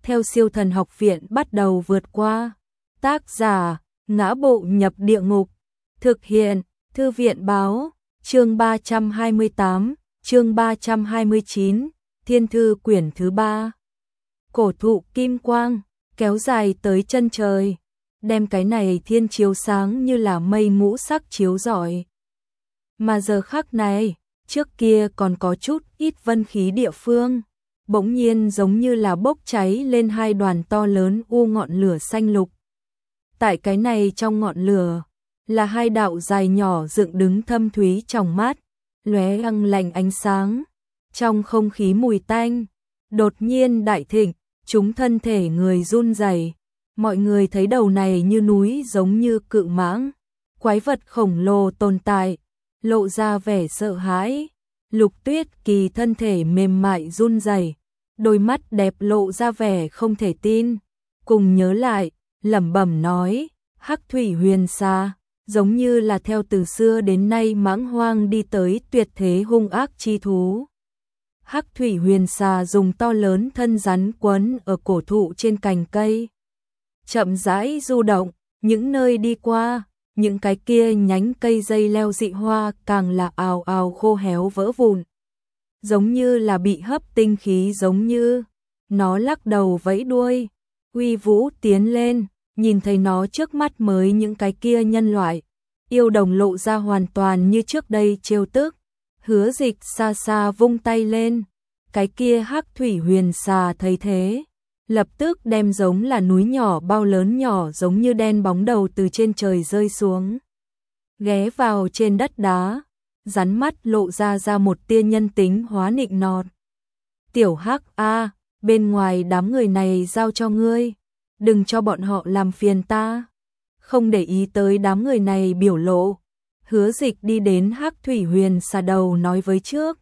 theo Siêu Thần Học Viện bắt đầu vượt qua. Tác giả: Ngã Bộ Nhập Địa Ngục. Thực hiện: Thư viện báo. Chương 328, chương 329, Thiên thư quyển thứ 3. Cổ thụ kim quang, kéo dài tới chân trời, đem cái này thiên chiếu sáng như là mây ngũ sắc chiếu rọi. Mà giờ khắc này, trước kia còn có chút ít vân khí địa phương, bỗng nhiên giống như là bốc cháy lên hai đoàn to lớn u ngọn lửa xanh lục. Tại cái này trong ngọn lửa, là hai đạo dài nhỏ dựng đứng thâm thúy trong mắt, lóe lăng lành ánh sáng. Trong không khí mùi tanh, đột nhiên đại thịnh, chúng thân thể người run rẩy. Mọi người thấy đầu này như núi giống như cự mãng, quái vật khổng lồ tồn tại, lộ ra vẻ sợ hãi. Lục Tuyết Kỳ thân thể mềm mại run rẩy, đôi mắt đẹp lộ ra vẻ không thể tin, cùng nhớ lại, lẩm bẩm nói, Hắc Thủy Huyền Xà, giống như là theo từ xưa đến nay mãng hoang đi tới tuyệt thế hung ác chi thú. Hắc Thủy Huyền Xà dùng to lớn thân rắn quấn ở cổ thụ trên cành cây, chậm rãi du động, những nơi đi qua, những cái kia nhánh cây dây leo dị hoa càng là ào ào khô héo vỡ vụn, giống như là bị hấp tinh khí giống như. Nó lắc đầu vẫy đuôi, uy vũ tiến lên, nhìn thấy nó trước mắt mới những cái kia nhân loại, yêu đồng lộ ra hoàn toàn như trước đây trêu tức. Hứa Dịch xa xa vung tay lên, cái kia Hắc Thủy Huyền Xà thấy thế, lập tức đem giống là núi nhỏ bao lớn nhỏ giống như đen bóng đầu từ trên trời rơi xuống, ghé vào trên đất đá, rắn mắt lộ ra một tia nhân tính hóa nịnh nọt. Tiểu Hắc a, bên ngoài đám người này giao cho ngươi, đừng cho bọn họ làm phiền ta. Không để ý tới đám người này biểu lộ, Hứa Dịch đi đến Hắc Thủy Huyền Xà đầu nói với trước.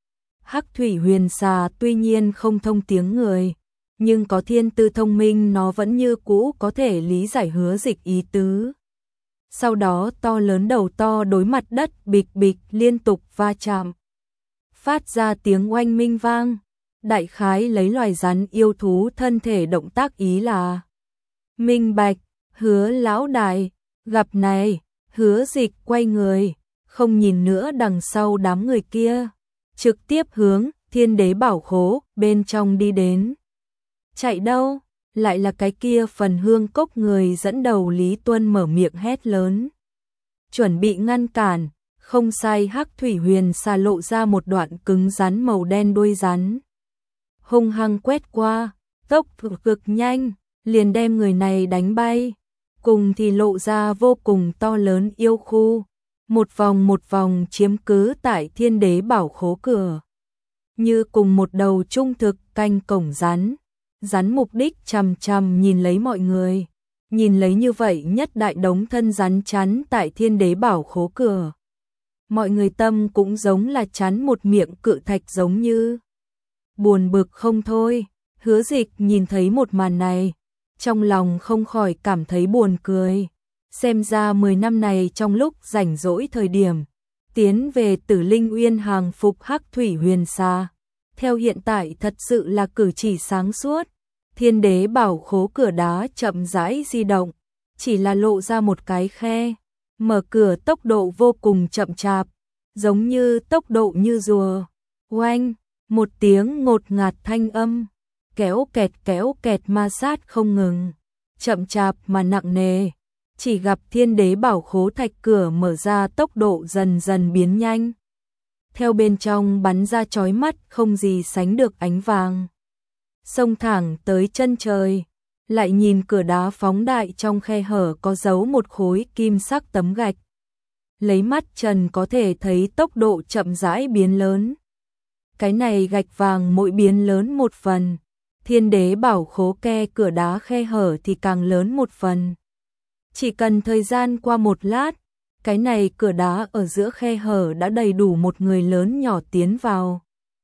Hắc Thủy Huyền Xà tuy nhiên không thông tiếng người, nhưng có thiên tư thông minh, nó vẫn như cũ có thể lý giải Hứa Dịch ý tứ. Sau đó to lớn đầu to đối mặt đất bịch bịch liên tục va chạm, phát ra tiếng oanh minh vang, đại khái lấy loài rắn yêu thú thân thể động tác ý là minh bạch. Hứa lão đại, gặp này, Hứa Dịch quay người, không nhìn nữa đằng sau đám người kia, trực tiếp hướng Thiên Đế Bảo Khố bên trong đi đến. Chạy đâu? Lại là cái kia Phần Hương Cốc người dẫn đầu. Lý Tuân mở miệng hét lớn, chuẩn bị ngăn cản. Không sai, Hắc Thủy Huyền Xà lộ ra một đoạn cứng rắn màu đen đuôi rắn, hung hăng quét qua, tốc độ cực nhanh, liền đem người này đánh bay. Cùng thì lộ ra vô cùng to lớn yêu khu, một vòng chiếm cứ tại Thiên Đế Bảo Khố cửa, như cùng một đầu trung thực canh cổng rắn. Rắn mục đích chằm chằm nhìn lấy mọi người, nhìn lấy như vậy nhất đại đống thân rắn chắn tại Thiên Đế Bảo Khố cửa. Mọi người tâm cũng giống là chắn một miệng cự thạch giống như. Buồn bực không thôi, Hứa Dịch nhìn thấy một màn này, trong lòng không khỏi cảm thấy buồn cười. Xem ra 10 năm này trong lúc rảnh rỗi thời điểm, tiến về Tử Linh Uyên hàng phục Hắc Thủy Huyền Xà, theo hiện tại thật sự là cử chỉ sáng suốt. Thiên Đế Bảo Khố cửa đá chậm rãi di động, chỉ là lộ ra một cái khe, mở cửa tốc độ vô cùng chậm chạp, giống như tốc độ như rùa. Oanh, một tiếng ngột ngạt thanh âm, kéo kẹt ma sát không ngừng, chậm chạp mà nặng nề. Chỉ gặp Thiên Đế Bảo Khố thạch cửa mở ra, tốc độ dần dần biến nhanh, theo bên trong bắn ra chói mắt không gì sánh được ánh vàng, xông thẳng tới chân trời. Lại nhìn cửa đá phóng đại, trong khe hở có giấu một khối kim sắc tấm gạch, lấy mắt trần có thể thấy tốc độ chậm rãi biến lớn. Cái này gạch vàng mỗi biến lớn một phần, Thiên Đế Bảo Khố cửa đá khe hở thì càng lớn một phần. Chỉ cần thời gian qua một lát, cái này cửa đá ở giữa khe hở đã đầy đủ một người lớn nhỏ tiến vào.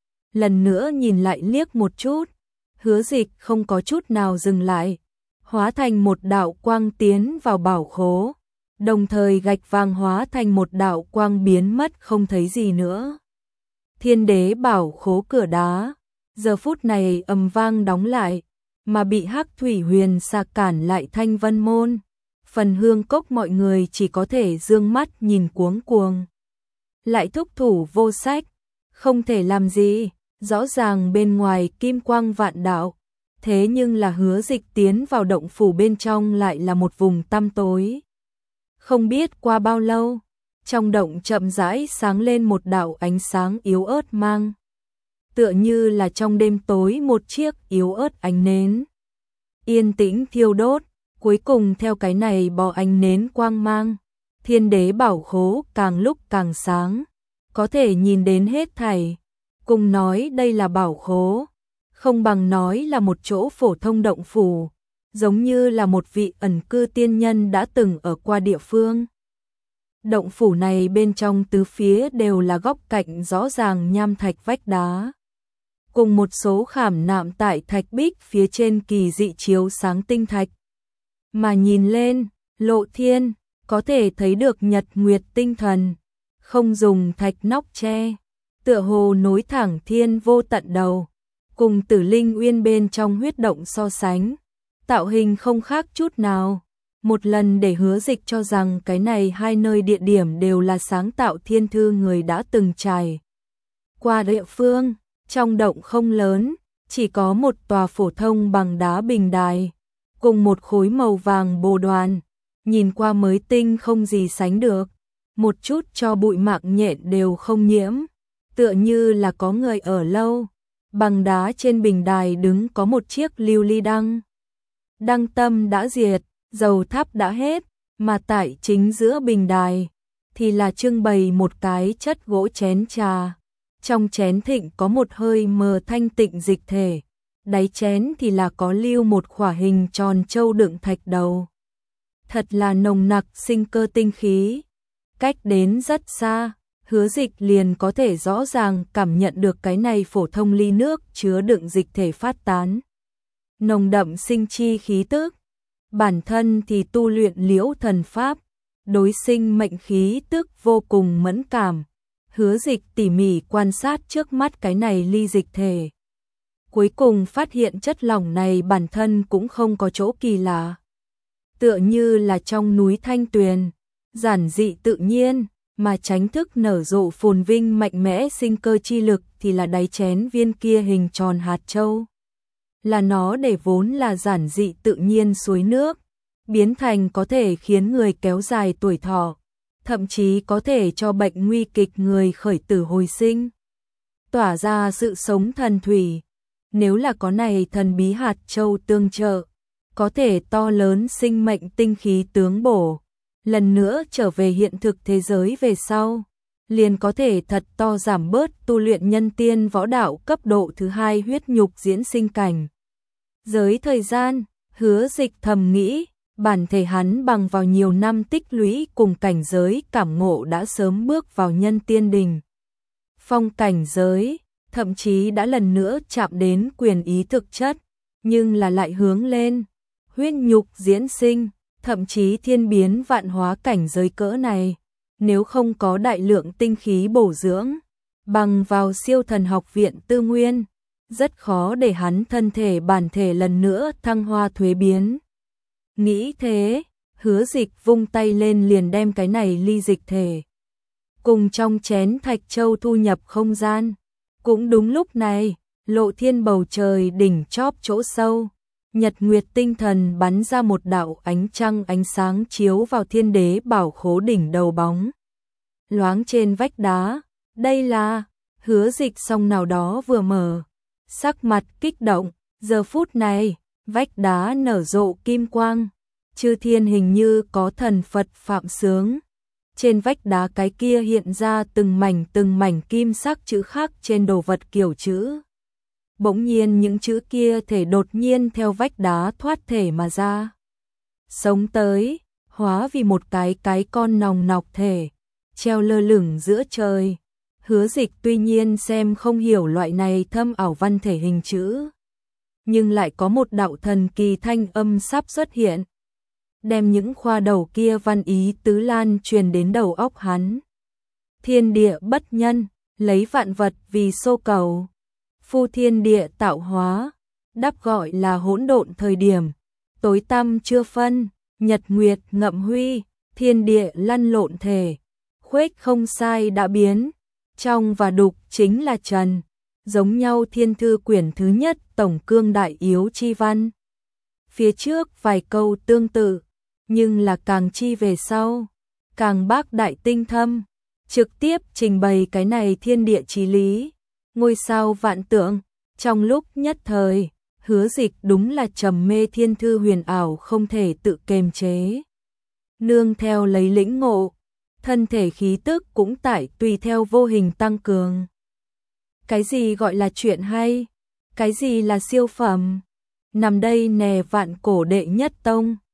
Lần nữa nhìn lại liếc một chút, Hứa Dịch không có chút nào dừng lại, hóa thành một đạo quang tiến vào bảo khố, đồng thời gạch vàng hóa thành một đạo quang biến mất không thấy gì nữa. Thiên Đế Bảo Khố cửa đá giờ phút này ầm vang đóng lại, mà bị Hắc Thủy Huyền Xà cản lại Thanh Vân Môn. Phần Hương Cốc mọi người chỉ có thể dương mắt nhìn cuống cuồng. Lại thúc thủ vô sách, không thể làm gì, rõ ràng bên ngoài kim quang vạn đạo, thế nhưng là Hứa Dịch tiến vào động phủ bên trong lại là một vùng tăm tối. Không biết qua bao lâu, trong động chậm rãi sáng lên một đạo ánh sáng yếu ớt mang. Tựa như là trong đêm tối một chiếc yếu ớt ánh nến. Yên tĩnh thiêu đốt, cuối cùng theo cái này bò ánh nến quang mang. Thiên Đế Bảo Khố càng lúc càng sáng, có thể nhìn đến hết thảy. Cùng nói đây là bảo khố, không bằng nói là một chỗ phổ thông động phủ, giống như là một vị ẩn cư tiên nhân đã từng ở qua địa phương. Động phủ này bên trong tứ phía đều là góc cạnh rõ ràng nham thạch vách đá, cùng một số khảm nạm tại thạch bích phía trên kỳ dị chiếu sáng tinh thạch. Mà nhìn lên, lộ thiên, có thể thấy được nhật nguyệt tinh thần, không dùng thạch nóc che, tựa hồ nối thẳng thiên vô tận đầu, cùng Tử Linh Uyên bên trong huyết động so sánh, tạo hình không khác chút nào. Một lần để Hứa Dịch cho rằng cái này hai nơi địa điểm đều là sáng tạo thiên thư người đã từng trải qua địa phương. Trong động không lớn, chỉ có một tòa phổ thông bằng đá bình đài, cùng một khối màu vàng bồ đoàn, nhìn qua mới tinh không gì sánh được, một chút cho bụi mạng nhện đều không nhiễm, tựa như là có người ở lâu. Bằng đá trên bình đài đứng có một chiếc lưu ly đăng. Đăng tâm đã diệt, dầu thắp đã hết, mà tại chính giữa bình đài thì là trưng bày một cái chất gỗ chén trà. Trong chén thịnh có một hơi mờ thanh tịnh dịch thể, đáy chén thì là có lưu một khỏa hình tròn châu đựng thạch đầu. Thật là nồng nặc sinh cơ tinh khí. Cách đến rất xa, Hứa Dịch liền có thể rõ ràng cảm nhận được cái này phổ thông ly nước chứa đựng dịch thể phát tán nồng đậm sinh chi khí tức. Bản thân thì tu luyện Liễu Thần Pháp, đối sinh mệnh khí tức vô cùng mẫn cảm. Hứa Dịch tỉ mỉ quan sát trước mắt cái này ly dịch thể, cuối cùng phát hiện chất lỏng này bản thân cũng không có chỗ kỳ lạ, tựa như là trong núi thanh tuyền, giản dị tự nhiên, mà tránh thức nở rộ phồn vinh mạnh mẽ sinh cơ chi lực thì là đáy chén viên kia hình tròn hạt châu. Là nó để vốn là giản dị tự nhiên suối nước, biến thành có thể khiến người kéo dài tuổi thọ, thậm chí có thể cho bệnh nguy kịch người khởi tử hồi sinh, tỏa ra sự sống thần thủy. Nếu là có này thần bí hạt châu tương trợ, có thể to lớn sinh mệnh tinh khí tướng bổ, lần nữa trở về hiện thực thế giới về sau, liền có thể thật to giảm bớt tu luyện nhân tiên võ đạo cấp độ thứ 2 huyết nhục diễn sinh cảnh. Giới thời gian, Hứa Dịch thầm nghĩ, bản thể hắn bằng vào nhiều năm tích lũy cùng cảnh giới cảm ngộ đã sớm bước vào nhân tiên đỉnh phong cảnh giới, thậm chí đã lần nữa chạm đến quyền ý thực chất, nhưng là lại hướng lên huyết nhục diễn sinh, thậm chí thiên biến vạn hóa cảnh giới cỡ này, nếu không có đại lượng tinh khí bổ dưỡng, bằng vào siêu thần học viện tư nguyên, rất khó để hắn thân thể bản thể lần nữa thăng hoa thuế biến. Nghĩ thế, Hứa Dịch vung tay lên liền đem cái này ly dịch thể cùng trong chén thạch châu thu nhập không gian. Cũng đúng lúc này, lộ thiên bầu trời đỉnh chóp chỗ sâu, nhật nguyệt tinh thần bắn ra một đạo ánh trăng ánh sáng chiếu vào Thiên Đế Bảo Khố đỉnh đầu bóng loáng trên vách đá. Đây là Hứa Dịch song nào đó vừa mở, sắc mặt kích động. Giờ phút này, vách đá nở rộ kim quang, chư thiên hình như có thần Phật phạm sướng. Trên vách đá cái kia hiện ra từng mảnh kim sắc chữ khắc trên đồ vật kiểu chữ. Bỗng nhiên những chữ kia thể đột nhiên theo vách đá thoát thể mà ra, sống tới, hóa vì một cái con nòng nọc thể, treo lơ lửng giữa trời. Hứa Dịch tuy nhiên xem không hiểu loại này thâm ảo văn thể hình chữ, nhưng lại có một đạo thần kỳ thanh âm sắp xuất hiện, đem những khoa đầu kia văn ý tứ lan truyền đến đầu óc hắn. Thiên địa bất nhân, lấy vạn vật vì xô cầu, phu thiên địa tạo hóa, đáp gọi là hỗn độn thời điểm, tối tăm chưa phân, nhật nguyệt ngậm huy, thiên địa lăn lộn thể, khuếch không sai đã biến, trong và đục chính là trần, giống nhau thiên thư quyển thứ nhất tổng cương đại yếu chi văn. Phía trước vài câu tương tự, nhưng là càng chi về sau, càng bác đại tinh thâm, trực tiếp trình bày cái này thiên địa chí lý, ngôi sao vạn tượng, trong lúc nhất thời, Hứa Dịch đúng là trầm mê thiên thư huyền ảo không thể tự kiềm chế. Nương theo lấy lĩnh ngộ, thân thể khí tức cũng tùy theo vô hình tăng cường. Cái gì gọi là chuyện hay? Cái gì là siêu phẩm? Nằm đây nè vạn cổ đệ nhất tông,